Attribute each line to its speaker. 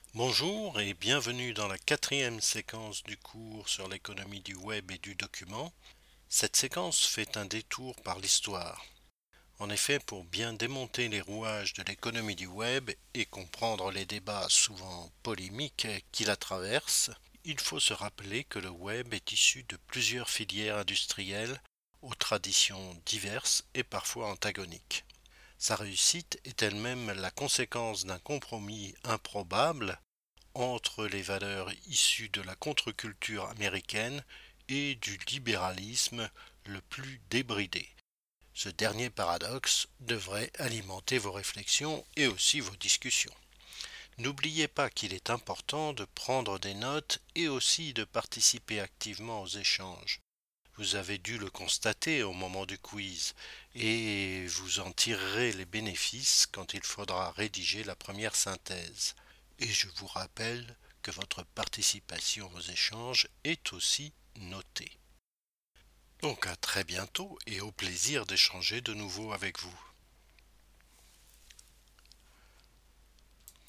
Speaker 1: Bonjour et bienvenue dans la quatrième séquence du cours sur l'économie du web et du document. Cette séquence fait un détour par l'histoire. En effet, pour bien démonter les rouages de l'économie du web et comprendre les débats souvent polémiques qui la traversent, il faut se rappeler que le web est issu de plusieurs filières industrielles aux traditions diverses et parfois antagoniques. Sa réussite est elle-même la conséquence d'un compromis improbable entre les valeurs issues de la contre-culture américaine et du libéralisme le plus débridé. Ce dernier paradoxe devrait alimenter vos réflexions et aussi vos discussions. N'oubliez pas qu'il est important de prendre des notes et aussi de participer activement aux échanges. Vous avez dû le constater au moment du quiz et vous en tirerez les bénéfices quand il faudra rédiger la première synthèse. Et je vous rappelle que votre participation aux échanges est aussi notée. Donc à très bientôt et au plaisir d'échanger de nouveau avec vous.